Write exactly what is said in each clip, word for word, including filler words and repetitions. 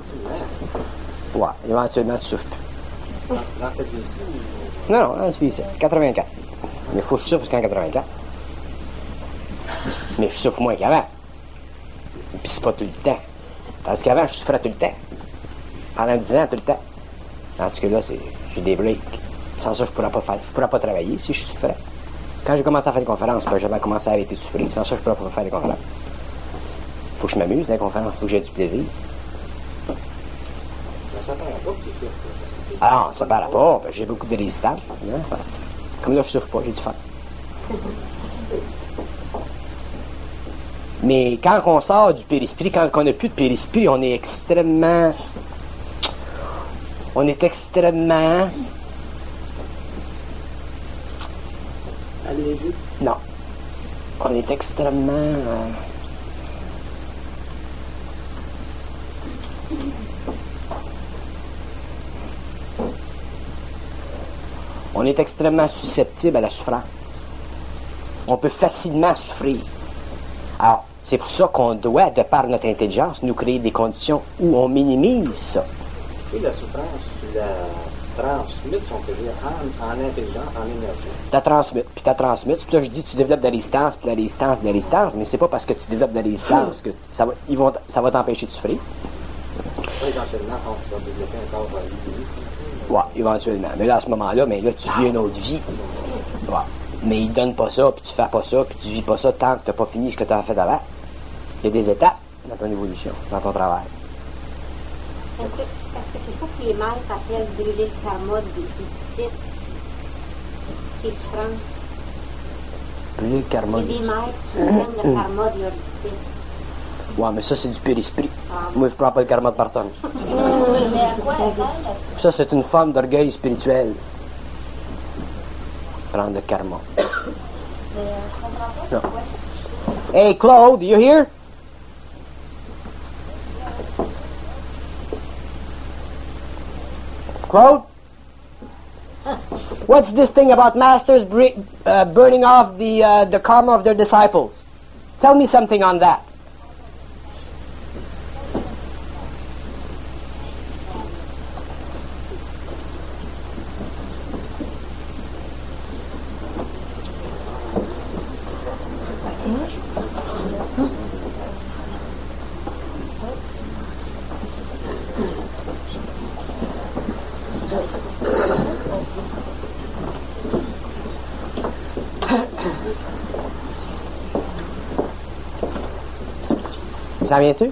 Ouais, éventuellement, tu souffres plus. Dans cette vie-ci? Non, non, dans cette vie-ci, quatre-vingt-quatre. Mais il faut que je souffre jusqu'en quatre-vingt-quatre. Mais je souffre moins qu'avant. Puis c'est pas tout le temps. Parce qu'avant, je souffrais tout le temps. Pendant dix ans, tout le temps. Tandis que là, c'est, j'ai des breaks. Sans ça, je pourrais pas faire, je pourrais pas travailler si je souffrais. Quand j'ai commencé à faire des conférences, ben, j'avais commencé à arrêter de souffrir. Sans ça, je pourrais pas faire des conférences. Faut que je m'amuse dans les conférences, faut que j'ai du plaisir. Ça paraît pas que tu souffres. Ah non, ça paraît pas. Ben, j'ai beaucoup de résistance. Hein? Comme là, je souffre pas, j'ai du fun. Mais quand on sort du périsprit, quand on n'a plus de périsprit, on est extrêmement... On est extrêmement... Allez-y. Non. On est extrêmement... Euh... On est extrêmement susceptible à la souffrance. On peut facilement souffrir. Alors, c'est pour ça qu'on doit, de par notre intelligence, nous créer des conditions où on minimise ça. Et la souffrance, tu la transmutes, on peut dire, en, en intelligence, en énergie. Tu la transmutes, puis tu la transmutes. C'est pour ça que je dis tu développes de la résistance, puis de la résistance, de la résistance, mais c'est pas parce que tu développes de la résistance que ça va, ils vont, ça va t'empêcher de souffrir. Ça, éventuellement, quand tu vas développer un corps euh, Ouais, éventuellement. Mais là, à ce moment-là, mais là, tu vis une autre vie. Ouais. Mais ils donnent pas ça, puis tu fais pas ça, puis tu vis pas ça tant que tu n'as pas fini ce que tu as fait avant. Il y a des étapes dans ton évolution, dans ton travail. Est-ce que, est-ce que c'est ça qui est mal s'appelle brûler le karma des déficits et souffrances? Brûler le karma. Il y a des maîtres qui prennent le karma de leur déficit. Ouais, mais ça, c'est du périsprit. Ah. Moi, je prends pas le karma de personne. Oui, mais à quoi elle sert? Ça, c'est une forme d'orgueil spirituel. Prendre le karma. Mais euh, je comprends pas Non. pourquoi. Hey, Claude, you here? Claude? What's this thing about masters bre- uh, burning off the uh, the karma of their disciples? Tell me something on that. Ça vient-tu?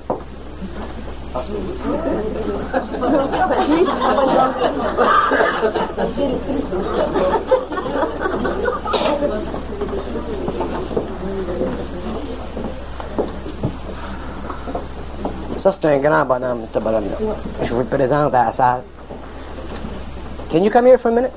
Ça, c'est un grand bonhomme, ce bonhomme-là. Je vous le présente à la salle. Can you come here for a minute?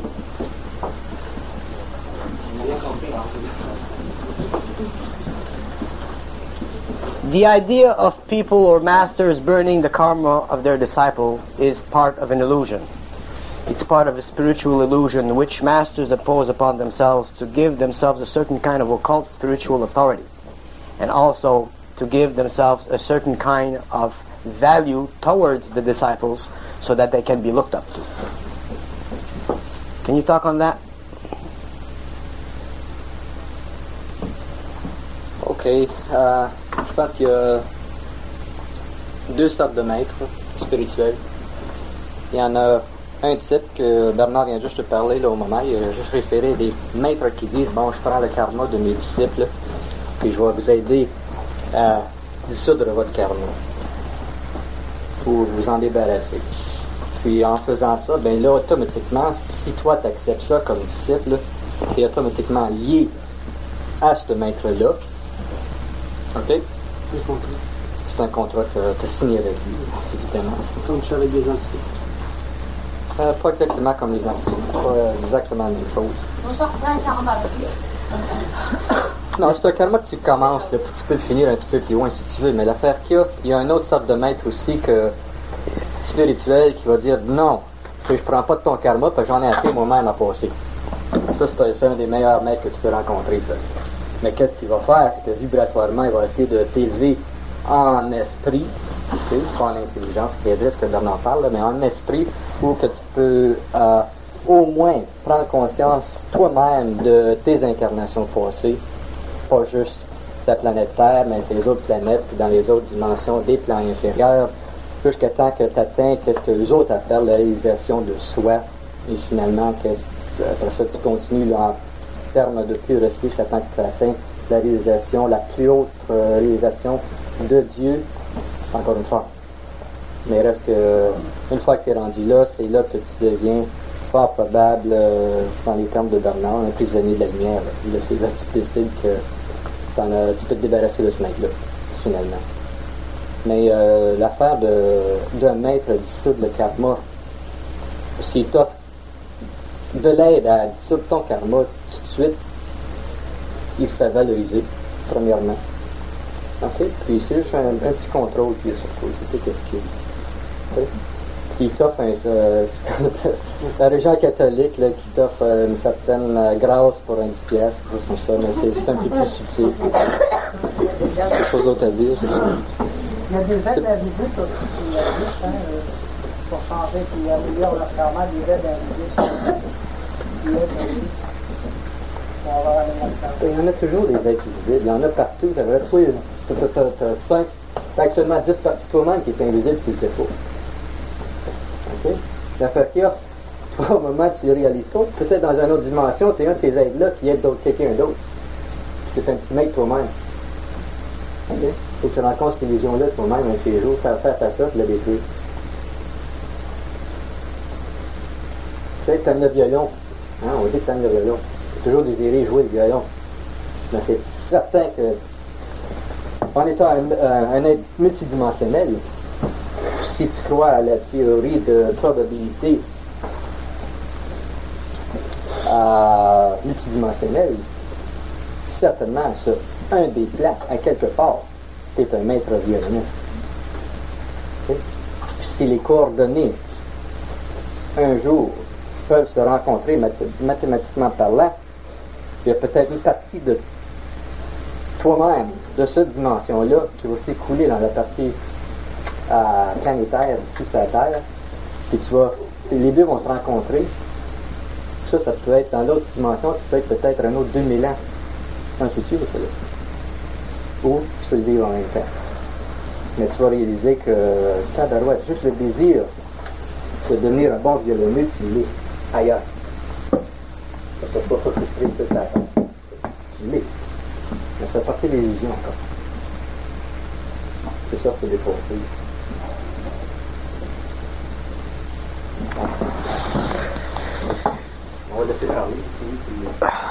The idea of people or masters burning the karma of their disciple is part of an illusion. It's part of a spiritual illusion which masters impose upon themselves to give themselves a certain kind of occult spiritual authority, and also to give themselves a certain kind of value towards the disciples so that they can be looked up to. Can you talk on that? OK. Euh, je pense qu'il y a deux sortes de maîtres spirituels. Il y en a un type que Bernard vient juste de parler là, au moment. Il a juste référé des maîtres qui disent « Bon, je prends le karma de mes disciples, puis je vais vous aider à dissoudre votre karma pour vous en débarrasser. » Puis en faisant ça, ben là, automatiquement, si toi tu acceptes ça comme disciple, tu es automatiquement lié à ce maître-là. OK? C'est un contrat que tu as signé avec lui, évidemment. Comme je suis avec des entités. Euh, pas exactement comme les entités, c'est pas exactement la même chose. On se reprend un karma avec lui. Non, c'est un karma que tu commences, là, puis tu peux le finir un petit peu plus loin si tu veux, mais l'affaire qu'il y a, il y a une autre sorte de maître aussi que spirituel qui va dire non, je prends pas de ton karma, parce que j'en ai assez moi-même à passer. Ça, c'est un, c'est un des meilleurs maîtres que tu peux rencontrer, ça. Mais qu'est-ce qu'il va faire? C'est que vibratoirement, il va essayer de t'élever en esprit okay, pas en intelligence qui aiderait ce que Bernard parle, là, mais en esprit, où que tu peux euh, au moins prendre conscience toi-même de tes incarnations passées, pas juste sa planète Terre, mais ses autres planètes, puis dans les autres dimensions des plans inférieurs, jusqu'à temps que tu atteins ce que les autres appellent la réalisation de soi, et finalement, après ça, tu continues là, en termes de pur esprit jusqu'à temps que tu atteins la réalisation, la plus haute euh, réalisation de Dieu, encore une fois. Mais reste que, une fois que tu es rendu là, c'est là que tu deviens fort probable, euh, dans les termes de Bernard, un prisonnier de la lumière. Là, c'est là que tu décides que t'en as, tu peux te débarrasser de ce mec-là, finalement. Mais euh, l'affaire de, d'un maître à dissoudre le karma, si tu as de l'aide à dissoudre ton karma tout de suite, il se fait valoriser, premièrement. OK? Puis c'est juste un, un petit contrôle qui est sur toi, c'est tout ce qui est. Okay? Il t'offre un, euh, la religion catholique là, qui t'offre euh, une certaine euh, grâce pour un dix piastres, quelque chose comme ça, mais c'est, c'est un peu plus subtil. Quelque chose d'autre à dire, c'est ça. Il y a des aides à visite aussi qui existent, hein, euh, pour changer, qui améliorent leur karma, des aides à visite. Qui aident aussi. Pour avoir un Il y en a toujours des aides invisibles, il y en a partout, t'as vrai, oui, t'as, t'as, t'as cinq, t'as actuellement dix parties de toi-même qui est invisible, tu le sais pas. OK? L'affaire qu'il y a, toi, au moment où tu réalises pas, peut-être dans une autre dimension, tu es un de ces aides-là qui aide d'autres, quelqu'un d'autre. C'est un petit mec toi-même. OK? Faut que tu rencontres cette illusion-là toi-même un de ces jours, faire faire à ça, tu la détruire. Tu sais que t'aimes le violon. Hein? On dit que t'aimes le violon. Tu as toujours désiré jouer le violon. Mais c'est certain que, en étant un, un, un être multidimensionnel, si tu crois à la théorie de probabilité euh, multidimensionnelle, certainement sur un des plans, à quelque part, tu es un maître violoniste. Okay? Puis si les coordonnées, un jour, peuvent se rencontrer math- mathématiquement parlant, il y a peut-être une partie de toi-même, de cette dimension-là, qui va s'écouler dans la partie à planétaire, ici sur la Terre, puis tu vas, les deux vont se rencontrer. Ça, ça peut être dans l'autre dimension, ça peut être peut-être un autre deux mille ans. Dans le futur, ça là. Ou tu peux le vivre en même temps. Mais tu vas réaliser que, tabarouette, juste le désir de devenir un bon violoniste, tu l'es ailleurs. Ça ne peut pas frustrer toute la tête. Tu l'es. Mais ça fait partie des illusions encore. C'est ça qu'il faut dépasser. On va laisser parler ici, puis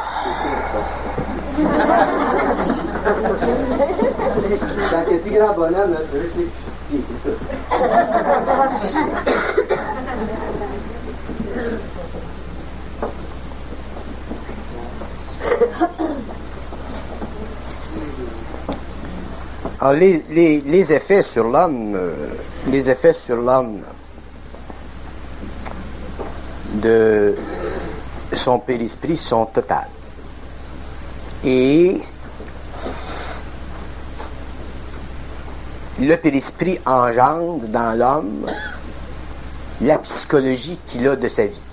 quand il y a petit grand bonhomme, là, c'est juste les petits. Alors, les, les, les effets sur l'homme, euh, les effets sur l'homme de son périsprit sont totales. Et le périsprit engendre dans l'homme la psychologie qu'il a de sa vie.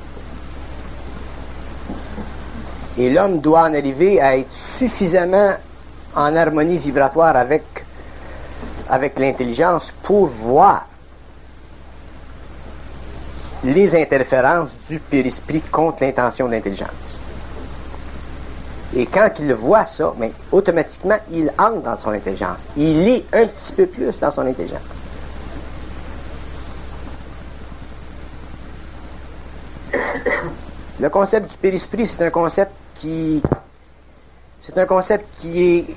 Et l'homme doit en arriver à être suffisamment en harmonie vibratoire avec, avec l'intelligence pour voir les interférences du périsprit contre l'intention de l'intelligence. Et quand il voit ça, mais automatiquement, il entre dans son intelligence. Il est un petit peu plus dans son intelligence. Le concept du périsprit, c'est un concept qui... C'est un concept qui est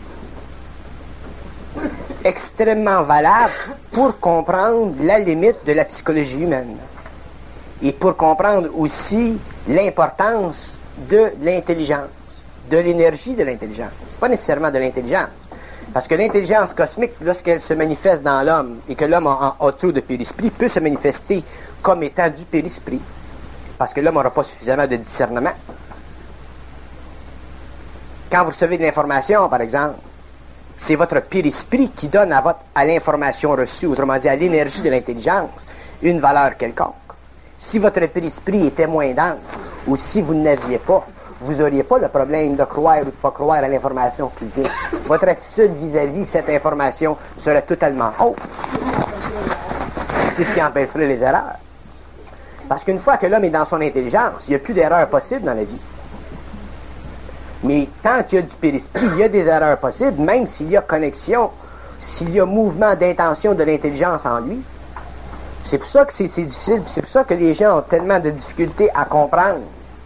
extrêmement valable pour comprendre la limite de la psychologie humaine et pour comprendre aussi l'importance de l'intelligence, de l'énergie de l'intelligence, pas nécessairement de l'intelligence, parce que l'intelligence cosmique, lorsqu'elle se manifeste dans l'homme et que l'homme a, a trop de périsprit, peut se manifester comme étant du périsprit, parce que l'homme n'aura pas suffisamment de discernement. Quand vous recevez de l'information, par exemple, c'est votre périsprit qui donne à, votre, à l'information reçue, autrement dit à l'énergie de l'intelligence, une valeur quelconque. Si votre périsprit était moins dense, ou si vous n'aviez pas, vous n'auriez pas le problème de croire ou de ne pas croire à l'information qui vient. Votre attitude vis-à-vis cette information serait totalement autre. C'est ce qui empêcherait les erreurs. Parce qu'une fois que l'homme est dans son intelligence, il n'y a plus d'erreurs possibles dans la vie. Mais tant qu'il y a du périsprit, il y a des erreurs possibles, même s'il y a connexion, s'il y a mouvement d'intention de l'intelligence en lui. C'est pour ça que c'est, c'est difficile, c'est pour ça que les gens ont tellement de difficultés à comprendre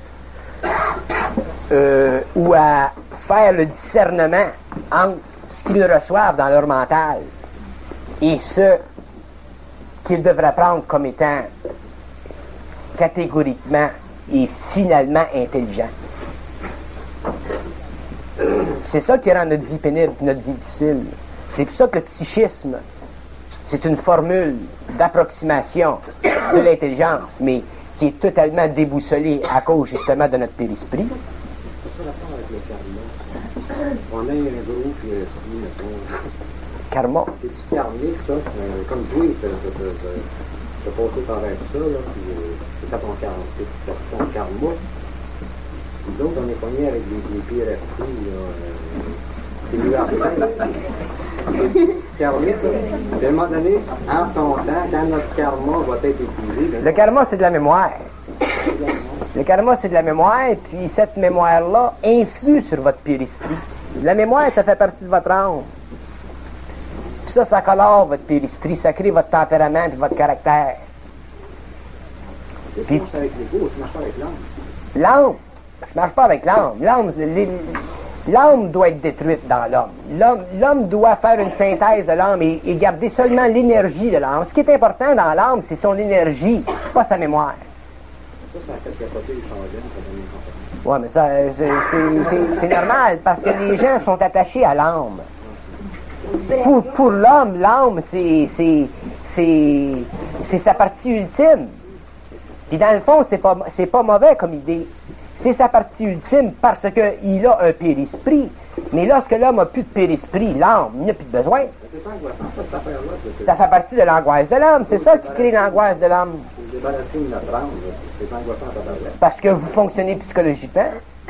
euh, ou à faire le discernement entre ce qu'ils reçoivent dans leur mental et ce qu'ils devraient prendre comme étant catégoriquement et finalement intelligent. C'est ça qui rend notre vie pénible, notre vie difficile. C'est pour ça que le psychisme, c'est une formule d'approximation de l'intelligence, mais qui est totalement déboussolée à cause justement de notre périsprit. C'est ça l'affaire avec le karma. On a un groupe qui est esprit, mettons. Karma. C'est karmique, ça. Euh, comme toi, tu as passé par ça, là, puis euh, c'est pas ton karma, c'est ton karma. Nous autres, on est pognés avec des, des pires esprits, là. Euh, des lueurs saintes. C'est karmique, ça. À un moment donné, en son temps, quand notre karma va être épuisé... Le karma, c'est de la mémoire. Le karma, c'est de la mémoire, puis cette mémoire-là influe sur votre périsprit. La mémoire, ça fait partie de votre âme. Puis ça, ça colore votre périsprit, ça crée votre tempérament et votre caractère. Tu marches avec l'ego, tu marches pas avec l'âme. L'âme, je marche pas avec l'âme. L'âme, l'âme doit être détruite dans l'homme. L'homme, l'homme doit faire une synthèse de l'âme et, et garder seulement l'énergie de l'âme. Ce qui est important dans l'âme, c'est son énergie, pas sa mémoire. Ça, ça a fait capoter les changements quand on est Oui, mais ça, c'est, c'est, c'est, c'est normal, parce que les gens sont attachés à l'âme. Pour, pour l'homme, l'âme, c'est, c'est, c'est, c'est sa partie ultime. Puis dans le fond, c'est pas, c'est pas mauvais comme idée. C'est sa partie ultime parce qu'il a un périsprit. Mais lorsque l'homme n'a plus de périsprit, l'âme, il n'a plus de besoin. C'est pas angoissant, ça, cette affaire-là. Ça fait partie de l'angoisse de l'homme. C'est ça qui crée l'angoisse de l'homme. Vous débarrasser de notre âme, c'est angoissant à parler. Parce que vous fonctionnez psychologiquement.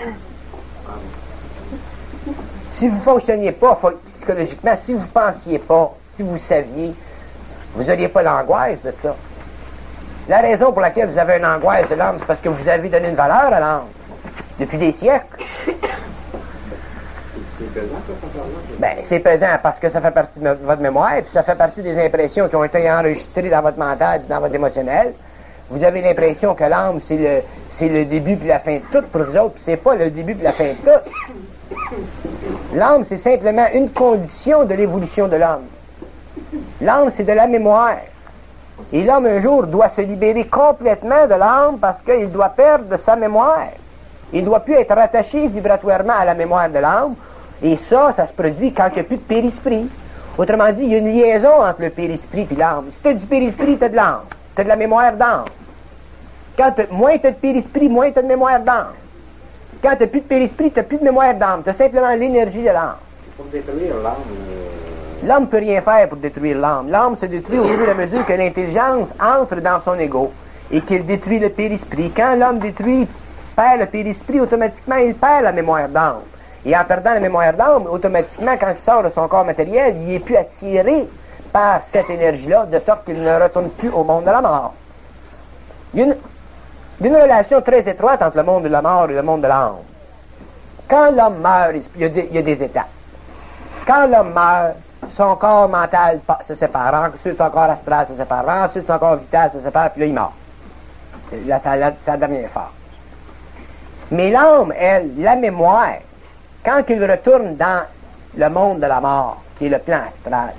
Si vous ne fonctionniez pas psychologiquement, si vous ne pensiez pas, si vous saviez, vous n'auriez pas l'angoisse de ça. La raison pour laquelle vous avez une angoisse de l'âme, c'est parce que vous avez donné une valeur à l'âme depuis des siècles. C'est pesant, ça, cette affaire-là? Ben, c'est pesant parce que ça fait partie de votre mémoire, puis ça fait partie des impressions qui ont été enregistrées dans votre mental, dans votre émotionnel. Vous avez l'impression que l'âme, c'est le, c'est le début puis la fin de tout pour vous autres, puis c'est pas le début puis la fin de tout. L'âme, c'est simplement une condition de l'évolution de l'homme. L'âme, c'est de la mémoire. Et l'homme, un jour, doit se libérer complètement de l'âme parce qu'il doit perdre sa mémoire. Il ne doit plus être rattaché vibratoirement à la mémoire de l'âme. Et ça, ça se produit quand il n'y a plus de périsprit. Autrement dit, il y a une liaison entre le périsprit et l'âme. Si tu as du périsprit, tu as de l'âme. Tu as de la mémoire d'âme. Quand moins tu as de périsprit, moins tu as de mémoire d'âme. Quand tu n'as plus de périsprit, tu n'as plus de mémoire d'âme. Tu as simplement l'énergie de l'âme. Pour détruire l'âme... Euh... L'homme ne peut rien faire pour détruire l'âme. L'âme se détruit au fur et à mesure que l'intelligence entre dans son ego et qu'il détruit le périsprit. Quand l'homme détruit, perd le périsprit, automatiquement, il perd la mémoire d'âme. Et en perdant la mémoire d'âme, automatiquement, quand il sort de son corps matériel, il est plus attiré par cette énergie-là, de sorte qu'il ne retourne plus au monde de la mort. Il y a une, une relation très étroite entre le monde de la mort et le monde de l'âme. Quand l'homme meurt, il y a des, il y a des étapes. Quand l'homme meurt, son corps mental se sépare, ensuite son corps astral se sépare, ensuite son corps vital se sépare, puis là, il meurt. C'est la, sa, la, sa dernière phase. Mais l'âme, elle, la mémoire, quand il retourne dans le monde de la mort, qui est le plan astral,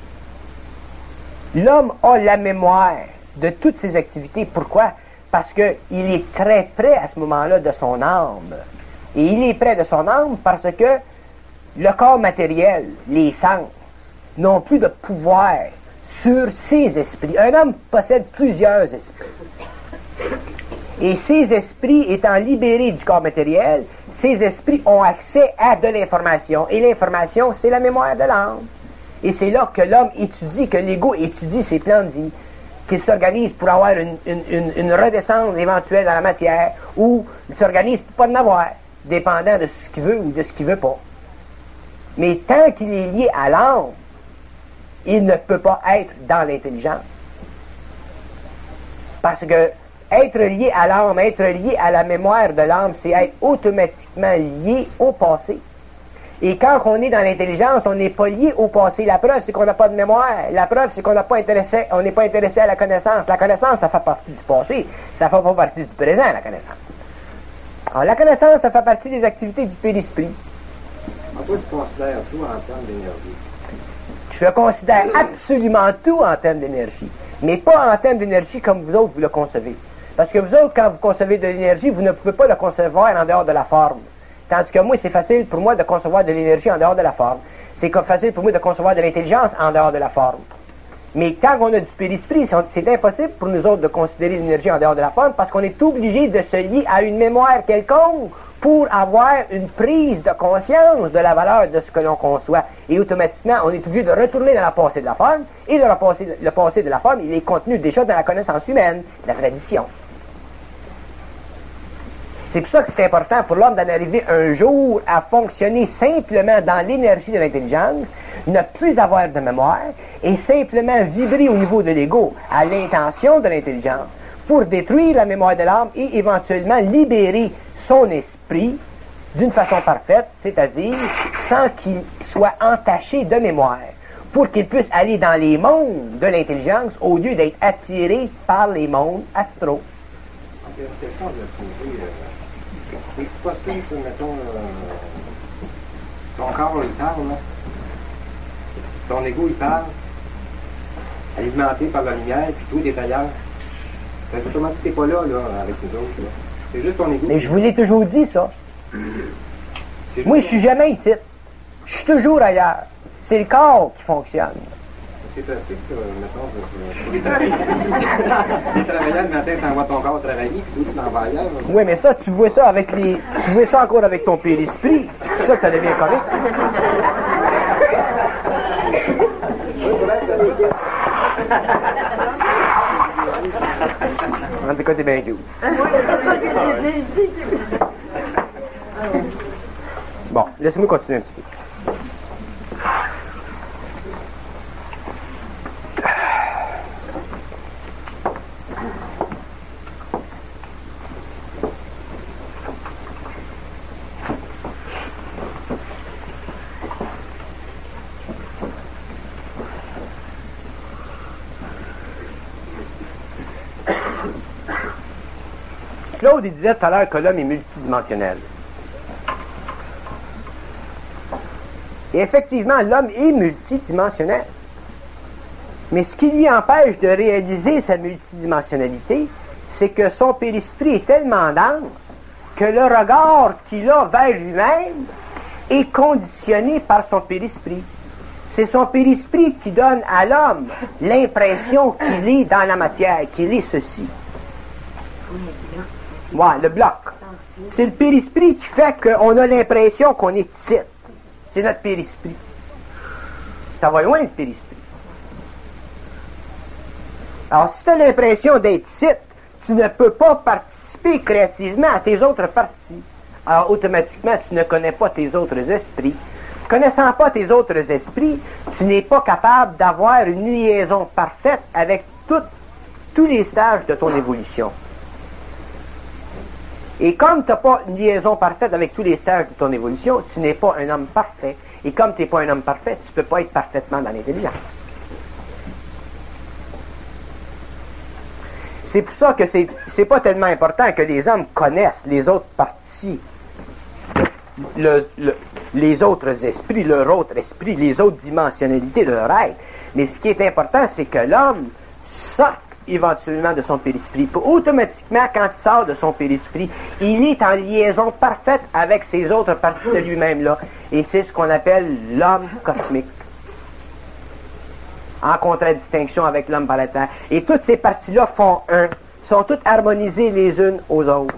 l'homme a la mémoire de toutes ses activités. Pourquoi? Parce qu'il est très près à ce moment-là de son âme. Et il est près de son âme parce que le corps matériel, les sens, n'ont plus de pouvoir sur ses esprits. Un homme possède plusieurs esprits. Et ces esprits étant libérés du corps matériel, ces esprits ont accès à de l'information. Et l'information, c'est la mémoire de l'âme. Et c'est là que l'homme étudie, que l'ego étudie ses plans de vie, qu'il s'organise pour avoir une, une, une, une redescente éventuelle dans la matière, ou il s'organise pour pas en avoir, dépendant de ce qu'il veut ou de ce qu'il veut pas. Mais tant qu'il est lié à l'âme, il ne peut pas être dans l'intelligence. Parce que être lié à l'âme, être lié à la mémoire de l'âme, c'est être automatiquement lié au passé. Et quand on est dans l'intelligence, on n'est pas lié au passé. La preuve, c'est qu'on n'a pas de mémoire. La preuve, c'est qu'on n'a pas intéressé, on n'est pas intéressé à la connaissance. La connaissance, ça fait partie du passé. Ça fait pas partie du présent, la connaissance. Alors, la connaissance, ça fait partie des activités du périsprit. En quoi tu considères tout en termes d'énergie? Je considère absolument tout en termes d'énergie. Mais pas en termes d'énergie comme vous autres, vous le concevez. Parce que vous autres, quand vous concevez de l'énergie, vous ne pouvez pas le concevoir en dehors de la forme. Tandis que moi, c'est facile pour moi de concevoir de l'énergie en dehors de la forme. C'est comme facile pour moi de concevoir de l'intelligence en dehors de la forme. Mais quand on a du périsprit, c'est impossible pour nous autres de considérer l'énergie en dehors de la forme parce qu'on est obligé de se lier à une mémoire quelconque pour avoir une prise de conscience de la valeur de ce que l'on conçoit. Et automatiquement, on est obligé de retourner dans la passé de la forme, et le passé, le passé de la forme, il est contenu déjà dans la connaissance humaine, la tradition. C'est pour ça que c'est important pour l'homme d'en arriver un jour à fonctionner simplement dans l'énergie de l'intelligence, ne plus avoir de mémoire, et simplement vibrer au niveau de l'ego, à l'intention de l'intelligence, pour détruire la mémoire de l'âme et éventuellement libérer son esprit d'une façon parfaite, c'est-à-dire sans qu'il soit entaché de mémoire, pour qu'il puisse aller dans les mondes de l'intelligence au lieu d'être attiré par les mondes astraux. Il y a une question que je vais poser. Euh, c'est possible que, mettons, euh, ton corps, il parle, là. Ton ego, il parle, alimenté par la lumière, puis tout est ailleurs. C'est autrement si t'es pas là, là, avec nous autres, là. C'est juste ton ego. Mais je vous l'ai toujours dit, ça. Moi, je suis jamais ici. Je suis toujours ailleurs. C'est le corps qui fonctionne. C'est pratique, ça, mettons. Tu travailles le matin, tu envoies ton corps travailler, puis toi, tu l'envoies ailleurs. Là. Oui, mais ça, tu vois ça avec les. Tu vois ça encore avec ton périsprit. C'est ça que ça devient correct. En tout cas, t'es bien cute. Bon, laissez-moi continuer un petit peu. Claude, il disait tout à l'heure que l'homme est multidimensionnel. Et effectivement, l'homme est multidimensionnel. Mais ce qui lui empêche de réaliser sa multidimensionnalité, c'est que son périsprit est tellement dense que le regard qu'il a vers lui-même est conditionné par son périsprit. C'est son périsprit qui donne à l'homme l'impression qu'il est dans la matière, qu'il est ceci. Ouais, le bloc. C'est le périsprit qui fait qu'on a l'impression qu'on est ici. C'est notre périsprit. Ça va loin, le périsprit. Alors, si tu as l'impression d'être ici, tu ne peux pas participer créativement à tes autres parties. Alors, automatiquement, tu ne connais pas tes autres esprits. Connaissant pas tes autres esprits, tu n'es pas capable d'avoir une liaison parfaite avec tout, tous les stages de ton évolution. Et comme tu n'as pas une liaison parfaite avec tous les stages de ton évolution, tu n'es pas un homme parfait. Et comme tu n'es pas un homme parfait, tu ne peux pas être parfaitement dans l'intelligence. C'est pour ça que c'est, c'est pas tellement important que les hommes connaissent les autres parties, le, le, les autres esprits, leur autre esprit, les autres dimensionnalités de leur être. Mais ce qui est important, c'est que l'homme sorte éventuellement de son périsprit. Pour automatiquement, quand il sort de son périsprit, il est en liaison parfaite avec ces autres parties de lui-même là. Et c'est ce qu'on appelle l'homme cosmique. En contradistinction avec l'homme planétaire. Et toutes ces parties-là font un. sont toutes harmonisées les unes aux autres.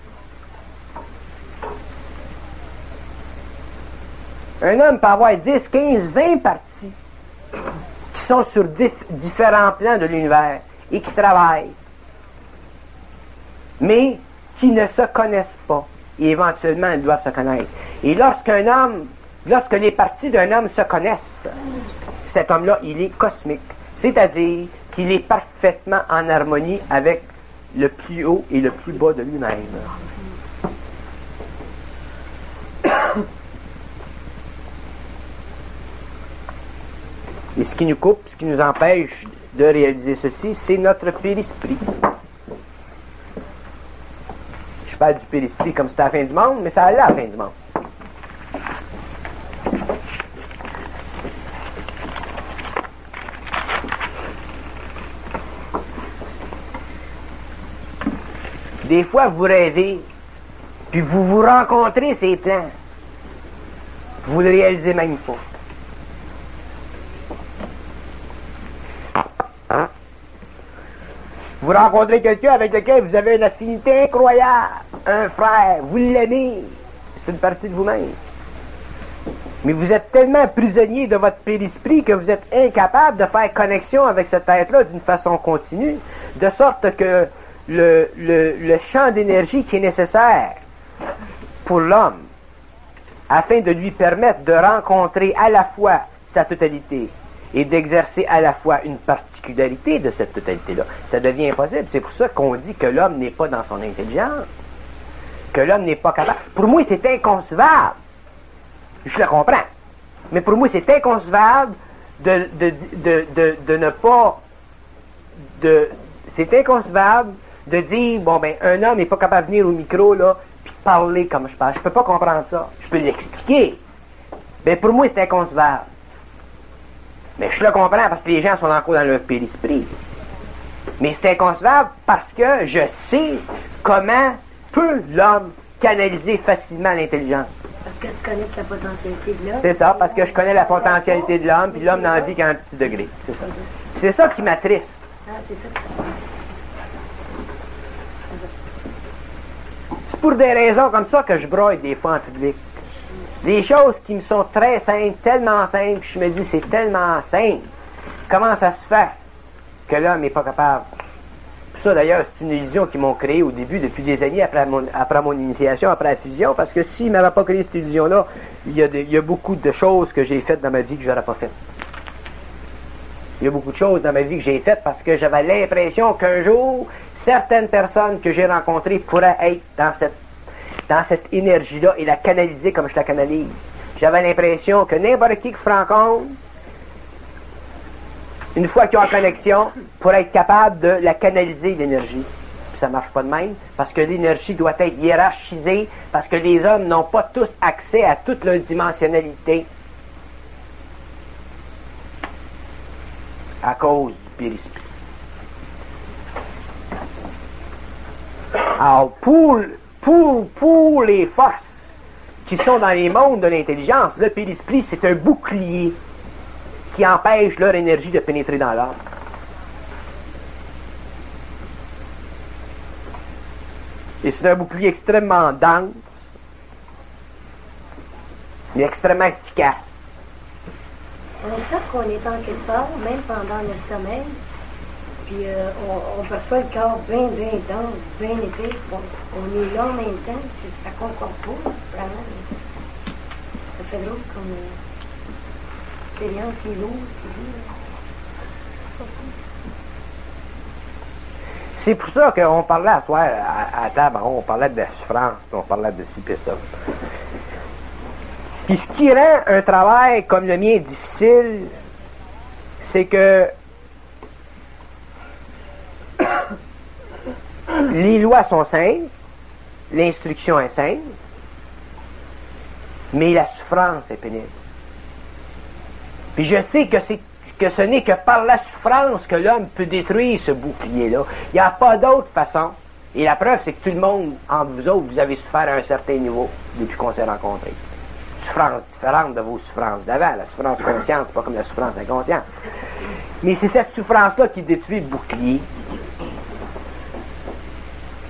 Un homme peut avoir dix, quinze, vingt parties qui sont sur dif- différents plans de l'univers et qui travaillent, mais qui ne se connaissent pas. Et éventuellement, elles doivent se connaître. Et lorsqu'un homme, lorsque les parties d'un homme se connaissent, cet homme-là, il est cosmique. C'est-à-dire qu'il est parfaitement en harmonie avec le plus haut et le plus bas de lui-même. Et ce qui nous coupe, ce qui nous empêche de réaliser ceci, c'est notre périsprit. Je parle du périsprit comme si c'était la fin du monde, mais ça allait à la fin du monde. Des fois, vous rêvez, puis vous vous rencontrez ces plans. Vous le réalisez même pas. Vous rencontrez quelqu'un avec lequel vous avez une affinité incroyable, un frère, vous l'aimez, c'est une partie de vous-même. Mais vous êtes tellement prisonnier de votre périsprit que vous êtes incapable de faire connexion avec cet être-là d'une façon continue, de sorte que le, le, le champ d'énergie qui est nécessaire pour l'homme, afin de lui permettre de rencontrer à la fois sa totalité et d'exercer à la fois une particularité de cette totalité-là, ça devient impossible. C'est pour ça qu'on dit que l'homme n'est pas dans son intelligence, que l'homme n'est pas capable. Pour moi, c'est inconcevable. Je le comprends. Mais pour moi, c'est inconcevable de, de, de, de, de ne pas... de C'est inconcevable de dire, bon, ben, un homme n'est pas capable de venir au micro, là, puis parler comme je parle. Je peux pas comprendre ça. Je peux l'expliquer. Mais pour moi, c'est inconcevable. Mais je le comprends parce que les gens sont encore dans leur périsprit. Mais c'est inconcevable parce que je sais comment peut l'homme canaliser facilement l'intelligence. Parce que tu connais la potentialité de l'homme. C'est ça, parce que je connais la potentialité de l'homme, puis l'homme n'en vit qu'à un petit degré. C'est ça. C'est ça qui m'attriste. Ah, c'est ça. C'est pour des raisons comme ça que je broye des fois en public. Des choses qui me sont très simples, tellement simples, je me dis c'est tellement simple. Comment ça se fait que l'homme n'est pas capable? Ça d'ailleurs, c'est une illusion qu'ils m'ont créée au début, depuis des années après mon, après mon initiation, après la fusion, parce que s'ils ne m'avaient pas créé cette illusion-là, il y, a de, il y a beaucoup de choses que j'ai faites dans ma vie que je n'aurais pas faites. Il y a beaucoup de choses dans ma vie que j'ai faites parce que j'avais l'impression qu'un jour, certaines personnes que j'ai rencontrées pourraient être dans cette dans cette énergie-là et la canaliser comme je la canalise. J'avais l'impression que n'importe qui que je rencontre, une fois qu'ils ont en connexion, pourrait être capable de la canaliser, l'énergie. Puis ça marche pas de même, parce que l'énergie doit être hiérarchisée, parce que les hommes n'ont pas tous accès à toute leur dimensionnalité à cause du périsprit. Alors, pour Pour, pour les forces qui sont dans les mondes de l'intelligence, le périsprit, c'est un bouclier qui empêche leur énergie de pénétrer dans l'âme. Et c'est un bouclier extrêmement dense, mais extrêmement efficace. On sait qu'on est en quelque part, même pendant le sommeil, puis euh, on, on perçoit le corps bien, bien dense, bien épais. Bon, on est là en même temps, puis ça concorde pas, vraiment. Ça fait drôle comme euh, expérience, c'est lourd, c'est lourd. C'est pour ça qu'on parlait à soir, à, à table, on parlait de la souffrance, puis on parlait de ci et ça. Puis ce qui rend un travail comme le mien difficile, c'est que les lois sont simples, l'instruction est simple, mais la souffrance est pénible. Puis je sais que c'est que ce n'est que par la souffrance que l'homme peut détruire ce bouclier-là. Il n'y a pas d'autre façon. Et la preuve, c'est que tout le monde, entre vous autres, vous avez souffert à un certain niveau depuis qu'on s'est rencontrés. Souffrance différente de vos souffrances d'avant. La souffrance consciente, c'est pas comme la souffrance inconsciente. Mais c'est cette souffrance-là qui détruit le bouclier.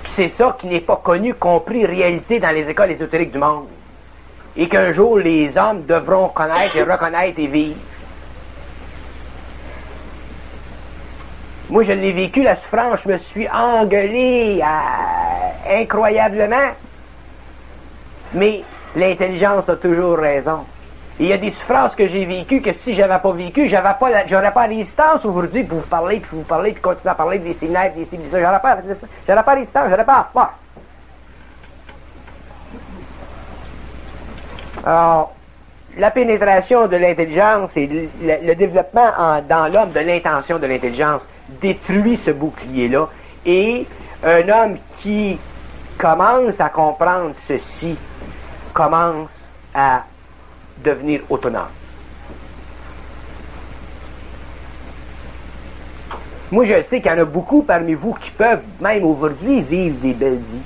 Puis c'est ça qui n'est pas connu, compris, réalisé dans les écoles ésotériques du monde. Et qu'un jour, les hommes devront connaître et reconnaître et vivre. Moi, je l'ai vécu, la souffrance, je me suis engueulé à... incroyablement. Mais l'intelligence a toujours raison. Et il y a des souffrances que j'ai vécues que si j'avais pas vécu, j'avais pas la... j'aurais pas la résistance aujourd'hui pour vous parler, puis vous parler, puis continuer à parler des séminaires, des civilisations. J'aurais pas, j'aurais pas la résistance, j'aurais pas la force. Alors, la pénétration de l'intelligence et le, le développement en, dans l'homme de l'intention de l'intelligence détruit ce bouclier-là. Et un homme qui commence à comprendre ceci commence à devenir autonome. Moi, je sais qu'il y en a beaucoup parmi vous qui peuvent, même aujourd'hui, vivre des belles vies.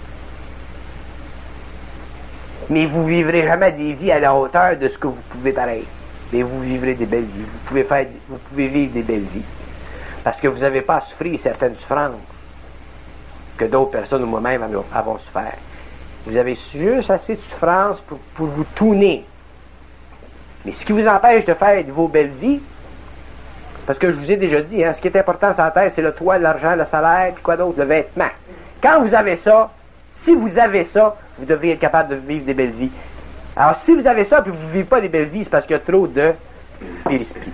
Mais vous vivrez jamais des vies à la hauteur de ce que vous pouvez pareil. Mais vous vivrez des belles vies. Vous pouvez faire, vous pouvez vivre des belles vies. Parce que vous n'avez pas à souffrir certaines souffrances que d'autres personnes ou moi-même avons souffert. Vous avez juste assez de souffrance pour, pour vous tourner. Mais ce qui vous empêche de faire vos belles vies, parce que je vous ai déjà dit, hein, ce qui est important sur la terre, c'est le toit, l'argent, le salaire, puis quoi d'autre, le vêtement. Quand vous avez ça, si vous avez ça, vous devez être capable de vivre des belles vies. Alors, si vous avez ça, puis vous ne vivez pas des belles vies, c'est parce qu'il y a trop de périsprit.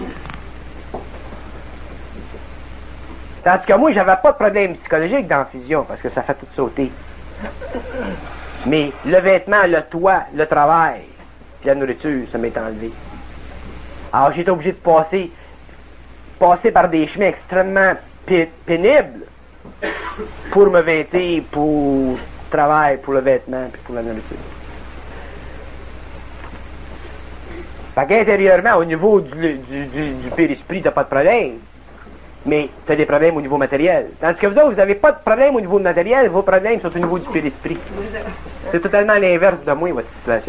Tandis que moi, j'avais pas de problème psychologique dans la fusion, parce que ça fait tout sauter. Mais le vêtement, le toit, le travail, puis la nourriture, ça m'est enlevé. Alors, j'ai été obligé de passer, passer par des chemins extrêmement pé- pénibles pour me vêtir, pour le travail, pour le vêtement, puis pour la nourriture. Fait qu'intérieurement, au niveau du, du, du, du périsprit, t'as pas de problème. Mais tu as des problèmes au niveau matériel. Tandis que vous autres, vous n'avez pas de problème au niveau matériel, vos problèmes sont au niveau du périsprit. C'est totalement l'inverse de moi, votre situation.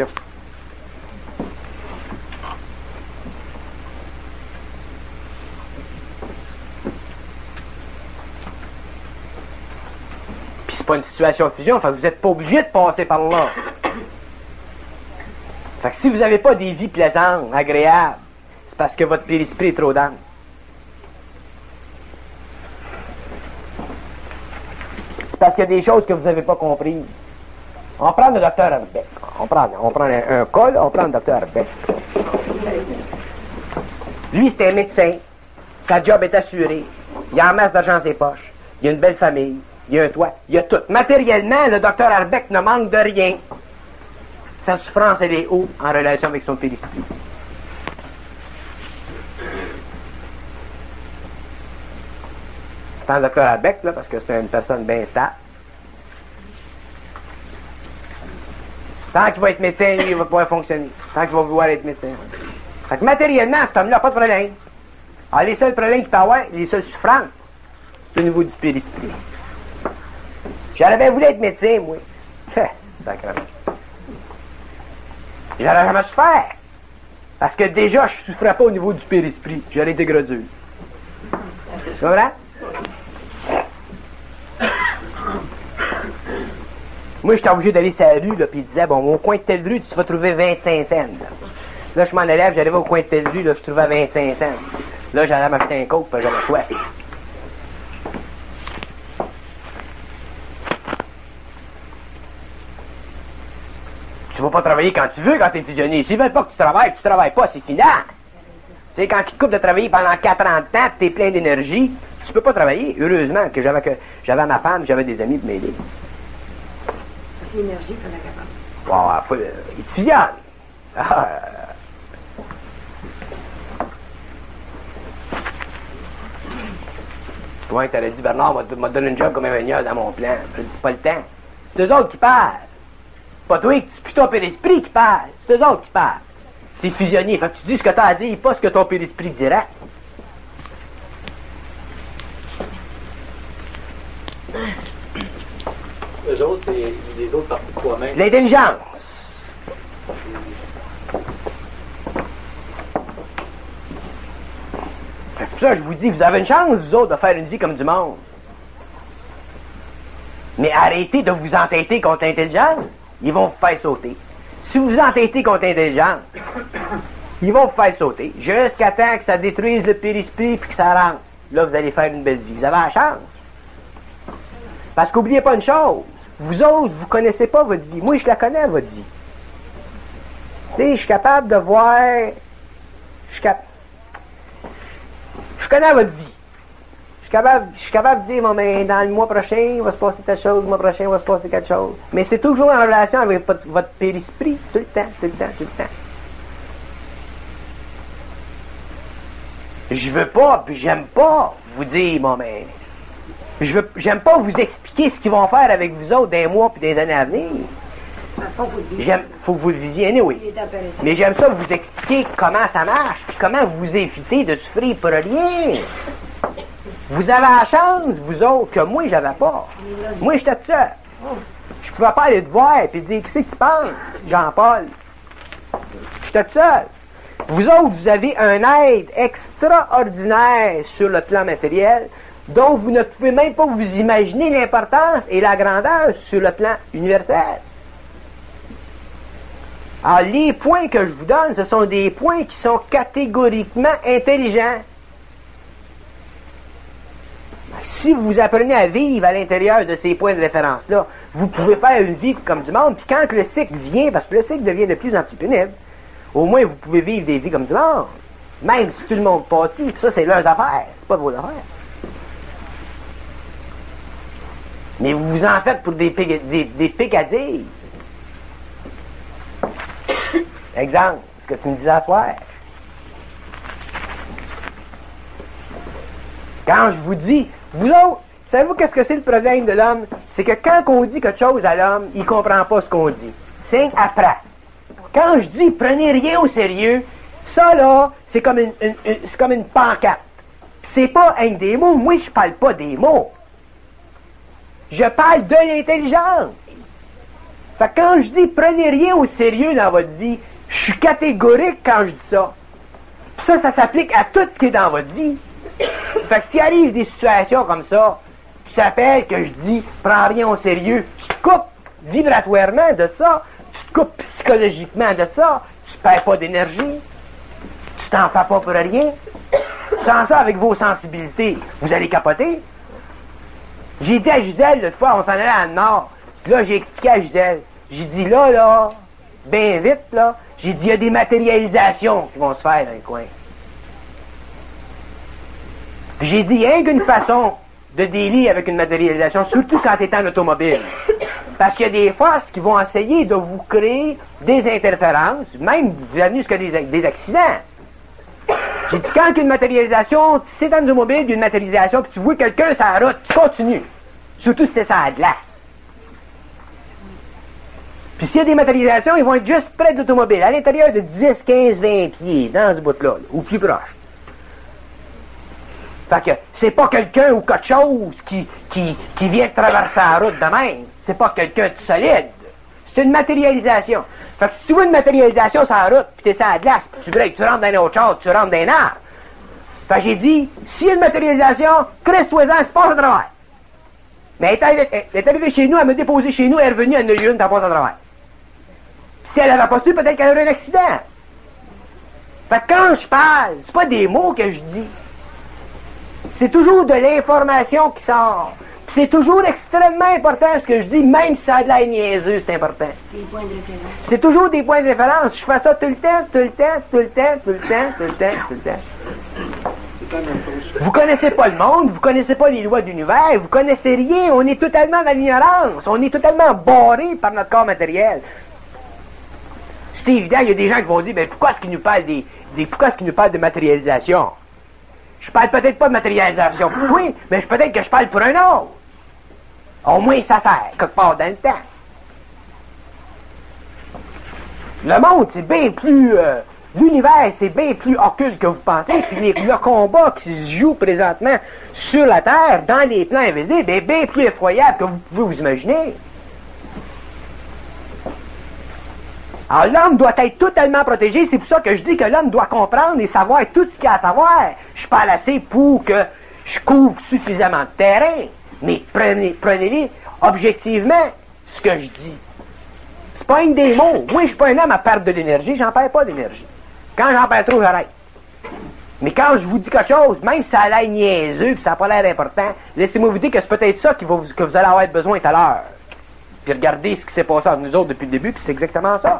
Puis c'est pas une situation de fusion, fait que vous n'êtes pas obligé de passer par là. Fait que si vous n'avez pas des vies plaisantes, agréables, c'est parce que votre périsprit est trop dense. Parce qu'il y a des choses que vous n'avez pas comprises. On prend le docteur Arbeck. On prend, on prend un, un cas, là, on prend le docteur Arbeck. Lui, c'est un médecin. Sa job est assurée. Il a en masse d'argent dans ses poches. Il a une belle famille. Il a un toit. Il a tout. Matériellement, le docteur Arbeck ne manque de rien. Sa souffrance, elle est haute en relation avec son périsprit. Tant le docteur Arbeck, là, parce que c'est une personne bien stable. Tant qu'il va être médecin, lui, il va pouvoir fonctionner. Tant qu'il va vouloir être médecin. Fait que matériellement, cet homme-là n'a pas de problème. Alors, les seuls problèmes qu'il peut avoir, les seules souffrances, c'est au niveau du périsprit. J'aurais bien voulu être médecin, moi. Sacrément. J'aurais jamais souffert. Parce que déjà, je ne souffrais pas au niveau du périsprit. J'aurais été gradule. C'est vrai? Moi, j'étais obligé d'aller sur la rue, là, puis il disait, bon, au coin de telle rue, tu vas trouver vingt-cinq cents. Là, là je m'en élève, j'arrivais au coin de telle rue, là, je trouvais vingt-cinq cents. Là, j'allais m'acheter un coke, puis j'avais soif. Tu vas pas travailler quand tu veux, quand t'es fusionné. S'ils veulent pas que tu travailles, tu travailles pas, c'est final. Tu sais, quand ils te coupent de travailler pendant quatre ans de temps, t'es plein d'énergie, tu peux pas travailler. Heureusement que j'avais que j'avais ma femme, j'avais des amis pour m'aider. Parce que l'énergie, il faut la capable. Wow, faut, euh, il te fusionne. Ah, euh. Toi, t'aurais dit, Bernard m'a, m'a donné une job comme ingénieur dans mon plan. Je dis, c'est pas le temps. C'est eux autres qui parlent. Pas toi, c'est plus ton périsprit qui parle. C'est eux autres qui parlent. T'es fusionné. Fait que tu dis ce que t'as à dire, pas ce que ton périsprit dirait. Eux autres, c'est les autres parties de toi-même. L'intelligence. C'est pour ça que je vous dis, vous avez une chance, vous autres, de faire une vie comme du monde. Mais arrêtez de vous entêter contre l'intelligence. Ils vont vous faire sauter. Si vous vous entêtez contre l'intelligence, ils vont vous faire sauter. Jusqu'à temps que ça détruise le périsprit puis que ça rentre. Là, vous allez faire une belle vie. Vous avez la chance. Parce qu'oubliez pas une chose. Vous autres, vous connaissez pas votre vie. Moi, je la connais, votre vie. Tu sais, je suis capable de voir... Je suis capable... Je connais votre vie. Je suis capable, je suis capable de dire, bon, ben, dans le mois prochain, il va se passer telle chose, le mois prochain, il va se passer quelque chose. Mais c'est toujours en relation avec votre, votre périsprit, tout le temps, tout le temps, tout le temps. Je veux pas, puis j'aime pas vous dire, bon, ben, je veux, j'aime pas vous expliquer ce qu'ils vont faire avec vous autres des mois puis des années à venir. J'aime, faut que vous le visiez, anyway. Mais j'aime ça vous expliquer comment ça marche, puis comment vous éviter de souffrir pour rien. Vous avez la chance, vous autres, que moi, j'avais pas. Moi, j'étais tout seul. Je pouvais pas aller te voir et dire, qu'est-ce que tu penses, Jean-Paul? J'étais tout seul. Vous autres, vous avez un aide extraordinaire sur le plan matériel, dont vous ne pouvez même pas vous imaginer l'importance et la grandeur sur le plan universel. Alors, les points que je vous donne, ce sont des points qui sont catégoriquement intelligents. Si vous apprenez à vivre à l'intérieur de ces points de référence-là, vous pouvez faire une vie comme du monde, puis quand le cycle vient, parce que le cycle devient de plus en plus pénible, au moins vous pouvez vivre des vies comme du monde. Même si tout le monde pâtit, puis ça c'est leurs affaires, c'est pas vos affaires. Mais vous vous en faites pour des, des, des picadilles. Exemple, ce que tu me disais à soir. Quand je vous dis, vous autres, savez-vous qu'est-ce que c'est le problème de l'homme? C'est que quand on dit quelque chose à l'homme, il comprend pas ce qu'on dit. C'est après. Quand je dis prenez rien au sérieux, ça là, c'est comme une, une, une c'est comme une pancarte. C'est pas un des mots. Moi, je parle pas des mots. Je parle de l'intelligence. Fait que quand je dis prenez rien au sérieux dans votre vie, je suis catégorique quand je dis ça. Puis ça, ça s'applique à tout ce qui est dans votre vie. Fait que s'il arrive des situations comme ça, tu t'appelles que je dis prends rien au sérieux, tu te coupes vibratoirement de ça, tu te coupes psychologiquement de ça, tu perds pas d'énergie, tu t'en fais pas pour rien. Sans ça, avec vos sensibilités, vous allez capoter. J'ai dit à Gisèle, l'autre fois, on s'en allait à le nord, puis là, j'ai expliqué à Gisèle, j'ai dit là, là, bien vite, là, j'ai dit, il y a des matérialisations qui vont se faire dans les coins. Puis j'ai dit, il y a qu'une façon de délier avec une matérialisation, surtout quand tu es en automobile. Parce qu'il y a des forces qui vont essayer de vous créer des interférences, même vous avez jusqu'à des, des accidents. J'ai dit, quand il y a une matérialisation, si c'est en automobile, il y a une matérialisation, puis tu vois quelqu'un sur la route, tu continues. Surtout si c'est sur la glace. Puis s'il y a des matérialisations, ils vont être juste près de l'automobile, à l'intérieur de dix, quinze, vingt pieds, dans ce bout-là, là, ou plus proche. Fait que c'est pas quelqu'un ou quelque chose qui, qui, qui vient de traverser la route de même. C'est pas quelqu'un de solide. C'est une matérialisation. Fait que si tu vois une matérialisation sur la route, puis t'es sur la glace, puis tu breaks, tu rentres dans un autre chose, tu rentres dans un arbre. Fait que j'ai dit, s'il y a une matérialisation, crisse-toi-en, tu passes à travers. Mais elle est, elle est arrivée chez nous, elle m'a déposé chez nous, elle est revenue, elle en a eu une, t'en passes à travers. Puis si elle avait pas su, peut-être qu'elle aurait un accident. Fait que quand je parle, c'est pas des mots que je dis. C'est toujours de l'information qui sort. Puis c'est toujours extrêmement important ce que je dis, même si ça a de l'air niaiseux, c'est important. Des points de référence. C'est toujours des points de référence. Je fais ça tout le temps, tout le temps, tout le temps, tout le temps, tout le temps, tout le temps. Vous connaissez pas le monde, vous connaissez pas les lois de l'univers, vous connaissez rien, on est totalement dans l'ignorance, on est totalement barré par notre corps matériel. C'est évident, il y a des gens qui vont dire, ben pourquoi est-ce qu'ils nous parlent des, des pourquoi est-ce qu'ils nous parlent de matérialisation? Je parle peut-être pas de matérialisation pour toi, mais je, peut-être que je parle pour un autre. Au moins, ça sert, quelque part dans le temps. Le monde, c'est bien plus... Euh, l'univers, c'est bien plus occulte que vous pensez, puis les, le combat qui se joue présentement sur la Terre, dans les plans invisibles, est bien plus effroyable que vous pouvez vous imaginer. Alors l'homme doit être totalement protégé, c'est pour ça que je dis que l'homme doit comprendre et savoir tout ce qu'il y a à savoir. Je parle assez pour que je couvre suffisamment de terrain. Mais prenez, prenez-les objectivement, ce que je dis. C'est pas une des mots. Moi, je suis pas un homme à perdre de l'énergie, j'en perds pas d'énergie. Quand j'en perds trop, j'arrête. Mais quand je vous dis quelque chose, même si ça a l'air niaiseux et ça n'a pas l'air important, laissez-moi vous dire que c'est peut-être ça qui va vous, que vous allez avoir besoin tout à l'heure. Puis regardez ce qui s'est passé entre nous autres depuis le début, puis c'est exactement ça.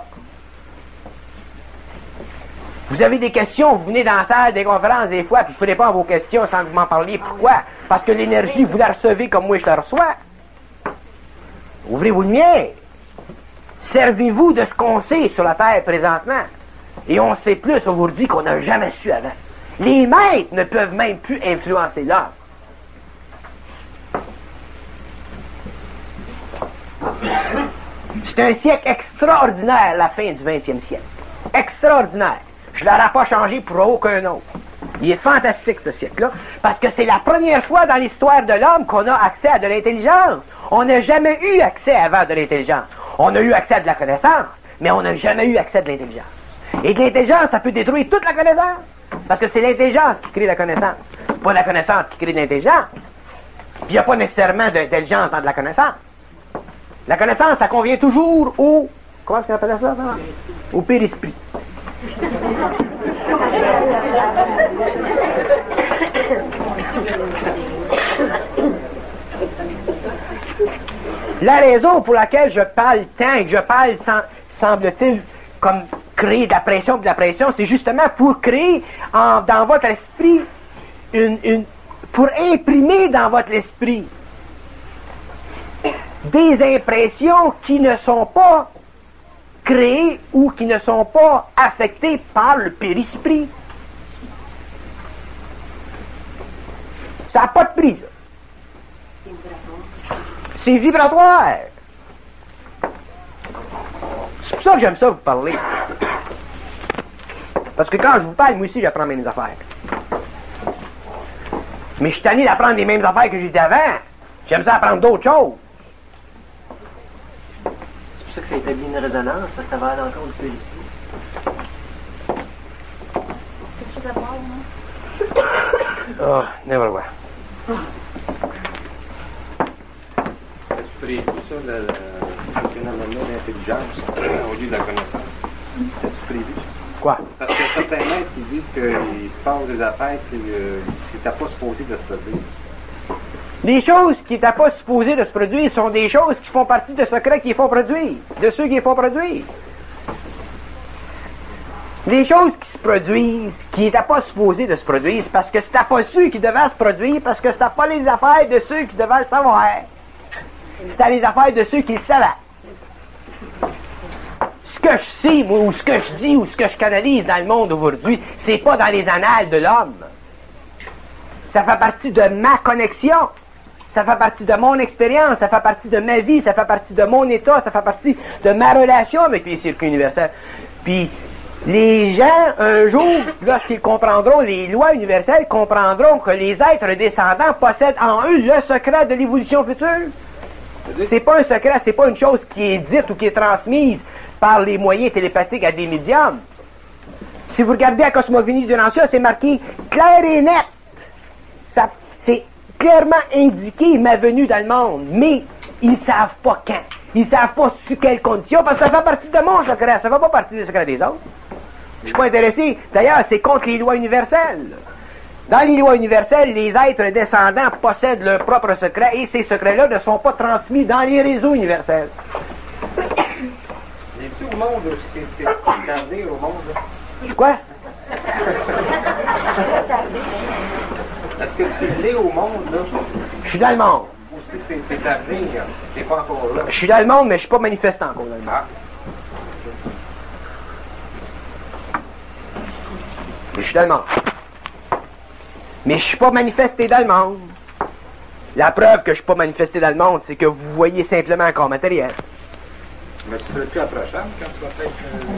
Vous avez des questions, vous venez dans la salle des conférences des fois, puis je ne réponds à vos questions sans que vous m'en parliez. Pourquoi? Parce que l'énergie, vous la recevez comme moi je la reçois. Ouvrez-vous le mien. Servez-vous de ce qu'on sait sur la Terre présentement. Et on sait plus aujourd'hui qu'on n'a jamais su avant. Les maîtres ne peuvent même plus influencer l'homme. C'est un siècle extraordinaire, la fin du vingtième siècle. Extraordinaire. Je ne l'aurais pas changé pour aucun autre. Il est fantastique, ce siècle-là, parce que c'est la première fois dans l'histoire de l'homme qu'on a accès à de l'intelligence. On n'a jamais eu accès avant de l'intelligence. On a eu accès à de la connaissance, mais on n'a jamais eu accès à de l'intelligence. Et de l'intelligence, ça peut détruire toute la connaissance, parce que c'est l'intelligence qui crée la connaissance. C'est pas la connaissance qui crée l'intelligence. Puis il n'y a pas nécessairement d'intelligence dans de la connaissance. La connaissance, ça convient toujours au... Comment est-ce qu'on appelle ça, ça? Au périsprit. La raison pour laquelle je parle tant et que je parle, sans, semble-t-il, comme créer de la pression et de la pression, c'est justement pour créer en, dans votre esprit une, une, pour imprimer dans votre esprit des impressions qui ne sont pas créées ou qui ne sont pas affectées par le périsprit. Ça n'a pas de prix, ça. C'est vibratoire. C'est pour ça que j'aime ça vous parler. Parce que quand je vous parle, moi aussi, j'apprends mes mêmes affaires. Mais je suis tanné d'apprendre les mêmes affaires que j'ai dit avant. J'aime ça apprendre d'autres choses. C'est pour ça que ça établit une résonance, parce que ça va à l'encontre du périsprit. Quelque chose à boire, non? Oh, never what. As-tu prévu ça, le, le phénomène d'intelligence au lieu de la connaissance? As-tu prévu ça? Quoi? Parce que certains maîtres qui disent qu'il se passe des affaires qui euh, n'étaient pas supposées de se produire. Les choses qui n'étaient pas supposées de se produire sont des choses qui font partie de secrets qui les font produire, de ceux qui les font produire. Les choses qui se produisent, qui n'étaient pas supposées de se produire, c'est parce que c'était pas ceux qui devaient se produire, parce que c'était pas les affaires de ceux qui devaient le savoir. C'était les affaires de ceux qui le savaient. Ce que je sais, moi, ou ce que je dis, ou ce que je canalise dans le monde aujourd'hui, c'est pas dans les annales de l'homme. Ça fait partie de ma connexion. Ça fait partie de mon expérience, ça fait partie de ma vie, ça fait partie de mon état, ça fait partie de ma relation avec les circuits universels. Puis, les gens, un jour, lorsqu'ils comprendront les lois universelles, comprendront que les êtres descendants possèdent en eux le secret de l'évolution future. C'est pas un secret, c'est pas une chose qui est dite ou qui est transmise par les moyens télépathiques à des médiums. Si vous regardez la cosmogonie du Rancia, c'est marqué clair et net. Ça, c'est clairement indiqué ma venue dans le monde, mais ils ne savent pas quand. Ils ne savent pas sous quelles conditions, parce que ça fait partie de mon secret, ça ne fait pas partie des secrets des autres. Je suis pas intéressé. D'ailleurs, c'est contre les lois universelles. Dans les lois universelles, les êtres descendants possèdent leurs propres secrets et ces secrets-là ne sont pas transmis dans les réseaux universels. Es-tu au monde aussi? T'es tardé au monde? Quoi? Est-ce que tu l'es au monde, là? Je suis dans le monde. Aussi, t'es, t'es tardé, t'es pas encore là. Je suis dans le monde, mais je suis pas manifestant encore dans le monde. Ah. Je suis dans le monde. Mais je suis pas manifesté dans le monde. La preuve que je suis pas manifesté dans le monde, c'est que vous voyez simplement un corps matériel. Mais tu serais plus approchable quand tu vas faire...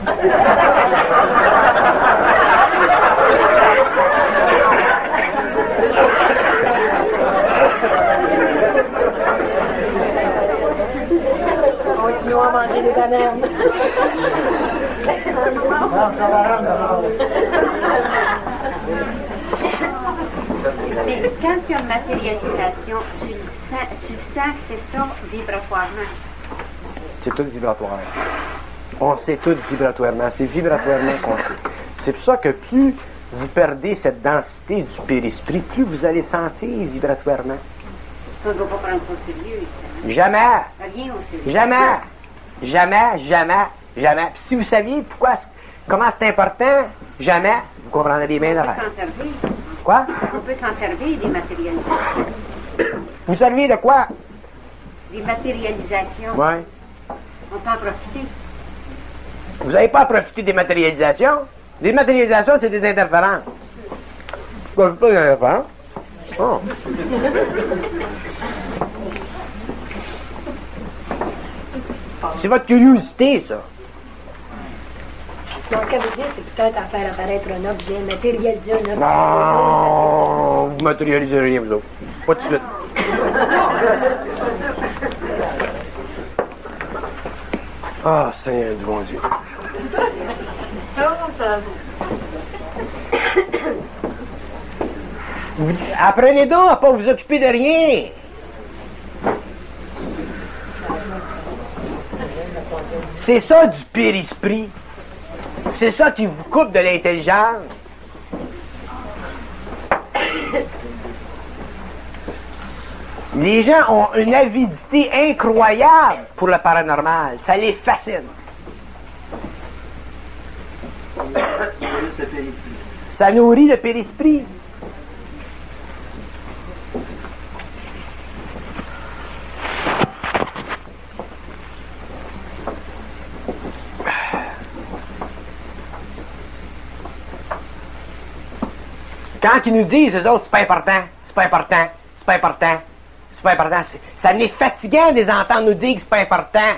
Continuons à manger des bananes. Non, ça va rendre. Mais quand il y a une matérialisation, tu le sens, tu le sens que c'est ça vibratoirement. C'est tout vibratoire. On sait tout vibratoirement. C'est vibratoirement qu'on sait. C'est pour ça que plus vous perdez cette densité du périsprit, plus vous allez sentir vibratoirement. On ne va pas prendre ça au sérieux. Jamais! Rien au sérieux. Jamais! Jamais, jamais, jamais. Puis si vous saviez pourquoi, comment c'est important, jamais, vous comprendriez bien On peut l'affaire. s'en servir. Quoi? On peut s'en servir des matérialisations. Vous saviez de quoi? Des matérialisations. Ouais. On peut en profiter. Vous n'avez pas à profiter des matérialisations. Des matérialisations, c'est des interférences. Quoi, c'est pas des interférences? Oh. C'est votre curiosité, ça. Donc, ce qu'elle veut dire, c'est peut-être en faire apparaître un objet, matérialiser un objet. Non, vous matérialisez rien, vous autres. Pas de suite. Ah, Seigneur du bon Dieu. Vous, apprenez donc à pas vous occuper de rien. C'est ça du périsprit. C'est ça qui vous coupe de l'intelligence. Les gens ont une avidité incroyable pour le paranormal. Ça les fascine. Ça nourrit le périsprit. Quand ils nous disent, eux autres, c'est pas important, c'est pas important, c'est pas important, c'est pas important, c'est, ça m'est fatigant de les entendre nous dire que c'est pas important.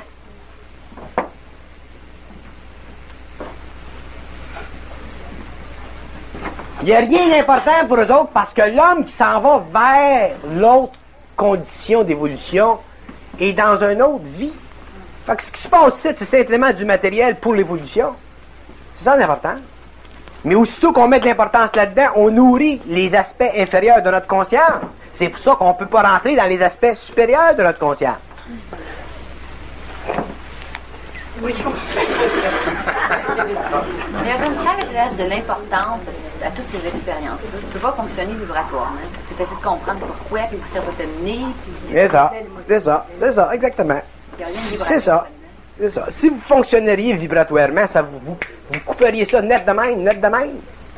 Il n'y a rien d'important pour eux autres parce que l'homme qui s'en va vers l'autre condition d'évolution est dans une autre vie. Fait que ce qui se passe ici, c'est simplement du matériel pour l'évolution. C'est ça l'important. Mais aussitôt qu'on met de l'importance là-dedans, on nourrit les aspects inférieurs de notre conscience. C'est pour ça qu'on ne peut pas rentrer dans les aspects supérieurs de notre conscience. Oui, je comprends. Il y a une classe de l'importance à toutes ces expériences-là. Tu ne peux pas fonctionner vibratoirement. C'est peut-être de comprendre pourquoi, puis ça va te mener. C'est ça, c'est ça, c'est ça, exactement. C'est ça. C'est ça. Si vous fonctionneriez vibratoirement, ça vous, vous, vous couperiez ça net de même, net de même.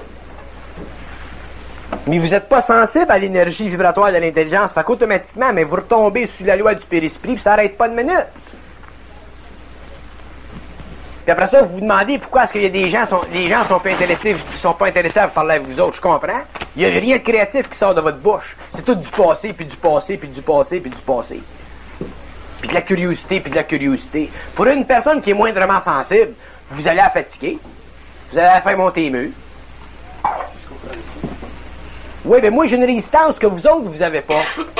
Mais vous n'êtes pas sensible à l'énergie vibratoire de l'intelligence, fait qu'automatiquement, mais vous retombez sous la loi du périsprit, puis ça n'arrête pas de minute. Puis après ça, vous vous demandez pourquoi est-ce qu'il y a des gens, sont, les gens sont pas intéressés, sont pas intéressés à parler avec vous autres, je comprends. Il n'y a rien de créatif qui sort de votre bouche. C'est tout du passé, puis du passé, puis du passé, puis du passé. Puis de la curiosité, puis de la curiosité. Pour une personne qui est moindrement sensible, vous allez la fatiguer. Vous allez la faire monter les murs. Oui, mais moi j'ai une résistance que vous autres, vous avez pas.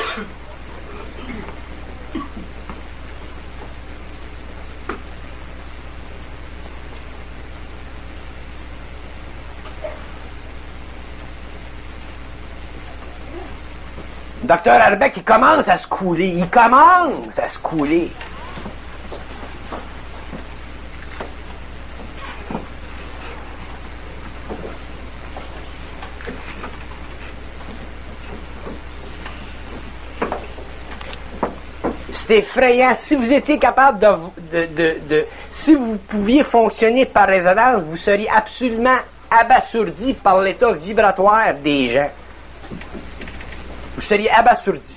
Docteur Arbeck, il commence à se couler. Il commence à se couler. C'est effrayant. Si vous étiez capable de, de, de, de... Si vous pouviez fonctionner par résonance, vous seriez absolument abasourdi par l'état vibratoire des gens. Vous seriez abasourdi.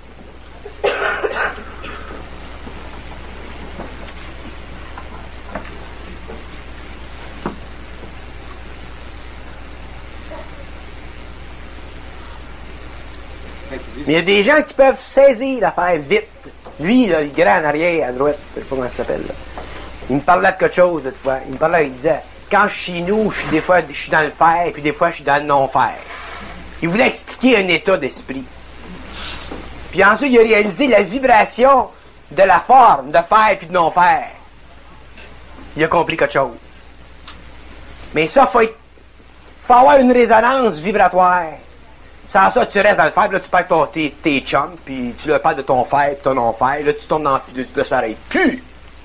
Mais il y a des gens qui peuvent saisir l'affaire vite. Lui, là, le grand en arrière, à droite, je sais pas comment ça s'appelle, là. Il me parlait de quelque chose, cette fois. Il me parlait, il disait, quand je suis chez nous, je suis des fois, je suis dans le faire, puis des fois, je suis dans le non-faire. Il voulait expliquer un état d'esprit. Puis ensuite, il a réalisé la vibration de la forme, de faire puis de non-faire. Il a compris quelque chose. Mais ça, faut être, faut avoir une résonance vibratoire. Sans ça, tu restes dans le fer, là, tu perds ton, tes, tes chums, puis tu leur parles de ton fer, puis ton non-fer, là, tu tombes dans le fil, là, ça n'arrête plus.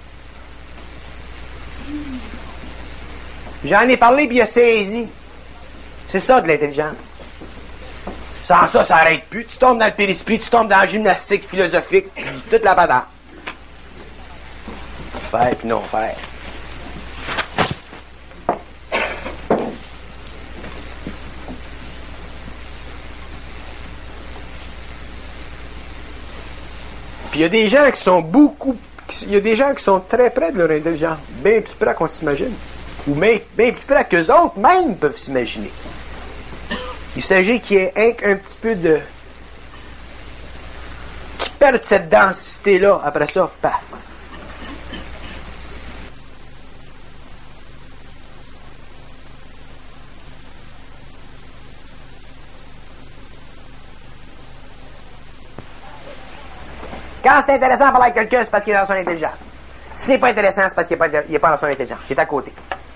J'en ai parlé, puis il a saisi. C'est ça de l'intelligence. Sans ça, ça n'arrête plus. Tu tombes dans le périsprit, tu tombes dans la gymnastique philosophique, puis toute la patate. Faire puis non faire. Puis il y a des gens qui sont beaucoup... Il y a des gens qui sont très près de leur intelligence. Bien plus près qu'on s'imagine. Ou bien, bien plus près qu'eux autres même peuvent s'imaginer. Il s'agit qu'il y ait un, un petit peu de... qui perdent cette densité-là. Après ça, paf. Quand c'est intéressant de parler avec quelqu'un, c'est parce qu'il est dans son intelligence. Si c'est pas intéressant, c'est parce qu'il n'est pas, il est pas dans son intelligence. Il est à côté.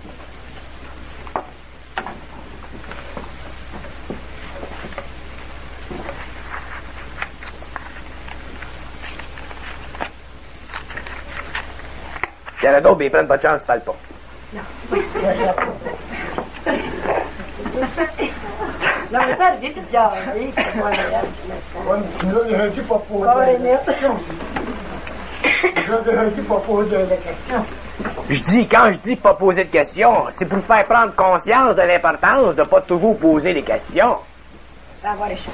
Il y en a d'autres, mais ils prennent pas de chance, ils ne parlent pas. Non, mais ça arrive de jaser, que ce soit agréable. Oui, mais tu nous as dit pas poser la question. Tu nous as dit pas poser la question. Je dis, quand je dis pas poser de questions, c'est pour faire prendre conscience de l'importance de ne pas toujours poser des questions. Ça va avoir les choses.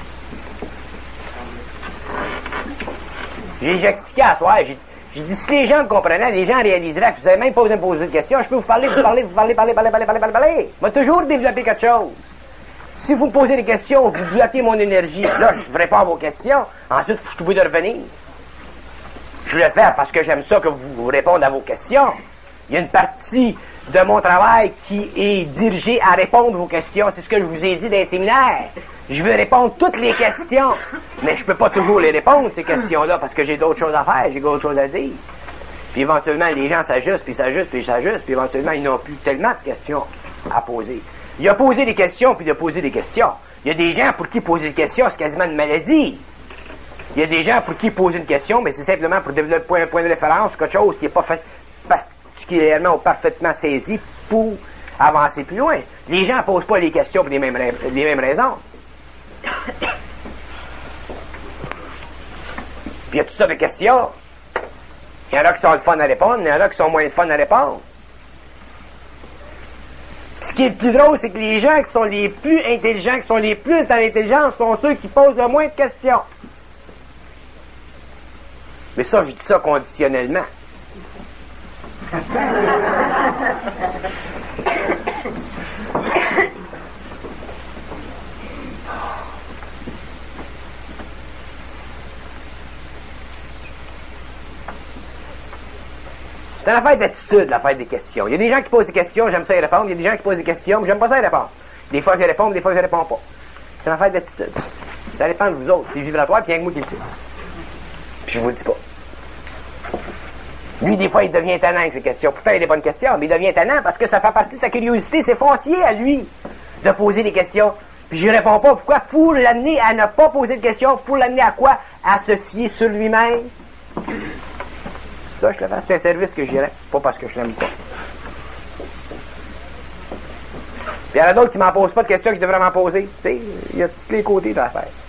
J'ai, j'ai expliqué à soir, j'ai, j'ai dit, si les gens me comprenaient, les gens réaliseraient que vous n'avez même pas besoin de poser de questions, je peux vous parler, vous parler, vous parler, parler, parler, parler, parler, parler, parler. Moi, toujours développer quelque chose. Si vous me posez des questions, vous bloquez mon énergie. Là, je ne ferai pas vos questions. Ensuite, je suis obligé de revenir. Je le fais parce que j'aime ça que vous, vous répondez à vos questions. Il y a une partie de mon travail qui est dirigée à répondre à vos questions. C'est ce que je vous ai dit dans les séminaires. Je veux répondre toutes les questions. Mais je ne peux pas toujours les répondre, ces questions-là, parce que j'ai d'autres choses à faire, j'ai d'autres choses à dire. Puis éventuellement, les gens s'ajustent, puis s'ajustent, puis s'ajustent, puis éventuellement, ils n'ont plus tellement de questions à poser. Il a posé des questions, puis il a posé des questions. Il y a des gens pour qui poser des questions, c'est quasiment une maladie. Il y a des gens pour qui poser une question, mais c'est simplement pour développer un point de référence, quelque chose qui n'est pas fait particulièrement ou parfaitement saisi pour avancer plus loin. Les gens ne posent pas les questions pour les mêmes, les mêmes raisons. Puis il y a toutes sortes de questions. Il y en a qui sont le fun à répondre, il y en a qui sont moins le fun à répondre. Ce qui est le plus drôle, c'est que les gens qui sont les plus intelligents, qui sont les plus dans l'intelligence, sont ceux qui posent le moins de questions. Mais ça, je dis ça conditionnellement. C'est une affaire d'attitude, l'affaire des questions. Il y a des gens qui posent des questions, j'aime ça y répondre. Il y a des gens qui posent des questions, mais j'aime pas ça y répondre. Des fois, je réponds, des fois, je réponds pas. C'est une affaire d'attitude. Ça dépend de vous autres. C'est vibratoire, puis il y a que moi qui le sais. Puis je vous le dis pas. Lui, des fois, il devient tannant avec ses questions. Pourtant, il a des bonnes questions, mais il devient tannant parce que ça fait partie de sa curiosité. C'est foncier à lui de poser des questions. Puis je réponds pas. Pourquoi? Pour l'amener à ne pas poser de questions. Pour l'amener à quoi? À se fier sur lui-même. Ça, je le fais. C'est un service que j'irais. Pas parce que je l'aime pas. Puis il y en a d'autres qui m'en posent pas de questions qu'ils devraient m'en poser. Tu sais, il y a tous les côtés de l'affaire.